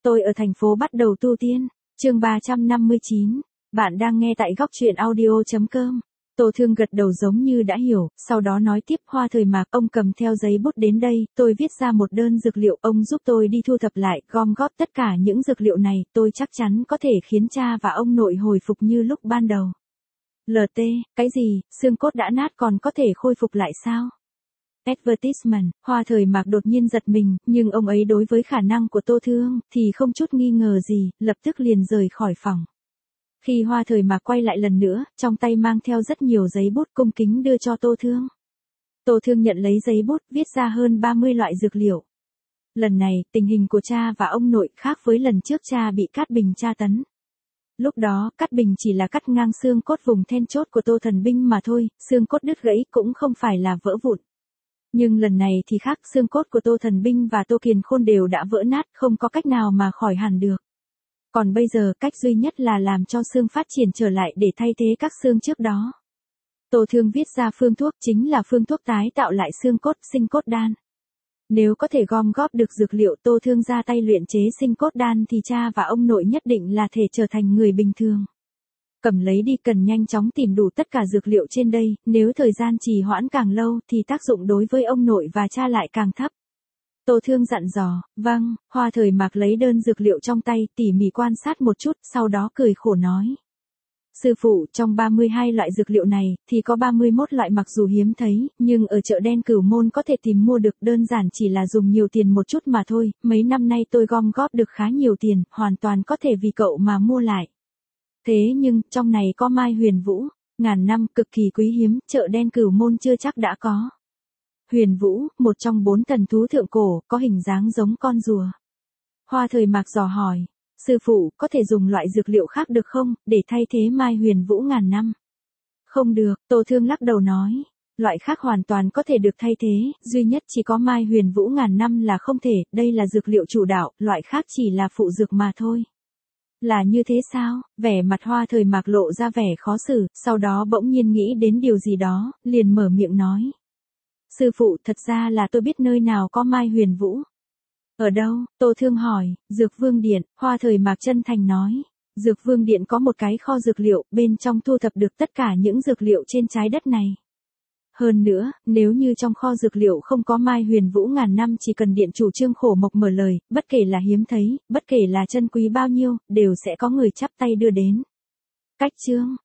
Tôi ở thành phố bắt đầu tu tiên. Chương 359. Bạn đang nghe tại góc truyện audio.com. Tô Thương gật đầu giống như đã hiểu, sau đó nói tiếp: Hoa thời mạc, ông cầm theo giấy bút đến đây, tôi viết ra một đơn dược liệu, ông giúp tôi đi thu thập lại, gom góp tất cả những dược liệu này, tôi chắc chắn có thể khiến cha và ông nội hồi phục như lúc ban đầu. LT, cái gì, xương cốt đã nát còn có thể khôi phục lại sao? Advertisement. Hoa thời mạc đột nhiên giật mình, nhưng ông ấy đối với khả năng của Tô Thương thì không chút nghi ngờ gì, lập tức liền rời khỏi phòng. Khi Hoa thời mạc quay lại lần nữa, trong tay mang theo rất nhiều giấy bút, cung kính đưa cho Tô Thương. Tô Thương nhận lấy giấy bút, viết ra hơn 30 loại dược liệu. Lần này, tình hình của cha và ông nội khác với lần trước cha bị Cát Bình tra tấn. Lúc đó, Cát Bình chỉ là cắt ngang xương cốt vùng then chốt của Tô Thần Binh mà thôi, xương cốt đứt gãy cũng không phải là vỡ vụn. Nhưng lần này thì khác, xương cốt của Tô Thần Binh và Tô Kiền Khôn đều đã vỡ nát, không có cách nào mà khỏi hẳn được. Còn bây giờ, cách duy nhất là làm cho xương phát triển trở lại để thay thế các xương trước đó. Tô Thương viết ra phương thuốc, chính là phương thuốc tái tạo lại xương cốt, sinh cốt đan. Nếu có thể gom góp được dược liệu, Tô Thương ra tay luyện chế sinh cốt đan thì cha và ông nội nhất định là thể trở thành người bình thường. Cầm lấy đi, cần nhanh chóng tìm đủ tất cả dược liệu trên đây, nếu thời gian trì hoãn càng lâu thì tác dụng đối với ông nội và cha lại càng thấp. Tô Thương dặn dò. Vâng. Hoa thời mạc lấy đơn dược liệu trong tay, tỉ mỉ quan sát một chút, sau đó cười khổ nói. Sư phụ, trong 32 loại dược liệu này, thì có 31 loại mặc dù hiếm thấy, nhưng ở chợ đen Cửu Môn có thể tìm mua được, đơn giản chỉ là dùng nhiều tiền một chút mà thôi, mấy năm nay tôi gom góp được khá nhiều tiền, hoàn toàn có thể vì cậu mà mua lại. Thế nhưng, trong này có Mai Huyền Vũ, ngàn năm, cực kỳ quý hiếm, chợ đen Cửu Môn chưa chắc đã có. Huyền Vũ, một trong 4 thần thú thượng cổ, có hình dáng giống con rùa. Hoa thời mạc dò hỏi. Sư phụ, có thể dùng loại dược liệu khác được không, để thay thế Mai Huyền Vũ ngàn năm? Không được, Tô Thương lắc đầu nói. Loại khác hoàn toàn có thể được thay thế, duy nhất chỉ có Mai Huyền Vũ ngàn năm là không thể, đây là dược liệu chủ đạo, loại khác chỉ là phụ dược mà thôi. Là như thế sao? Vẻ mặt Hoa thời mạc lộ ra vẻ khó xử, sau đó bỗng nhiên nghĩ đến điều gì đó, liền mở miệng nói. Sư phụ, thật ra là tôi biết nơi nào có Mai Huyền Vũ. Ở đâu? Tô Thương hỏi. Dược Vương Điện. Hoa thời mạc chân thành nói. Dược Vương Điện có một cái kho dược liệu, bên trong thu thập được tất cả những dược liệu trên trái đất này. Hơn nữa, nếu như trong kho dược liệu không có Mai Huyền Vũ ngàn năm, chỉ cần điện chủ Trương Khổ Mộc mở lời, bất kể là hiếm thấy, bất kể là chân quý bao nhiêu, đều sẽ có người chắp tay đưa đến. Cách chương.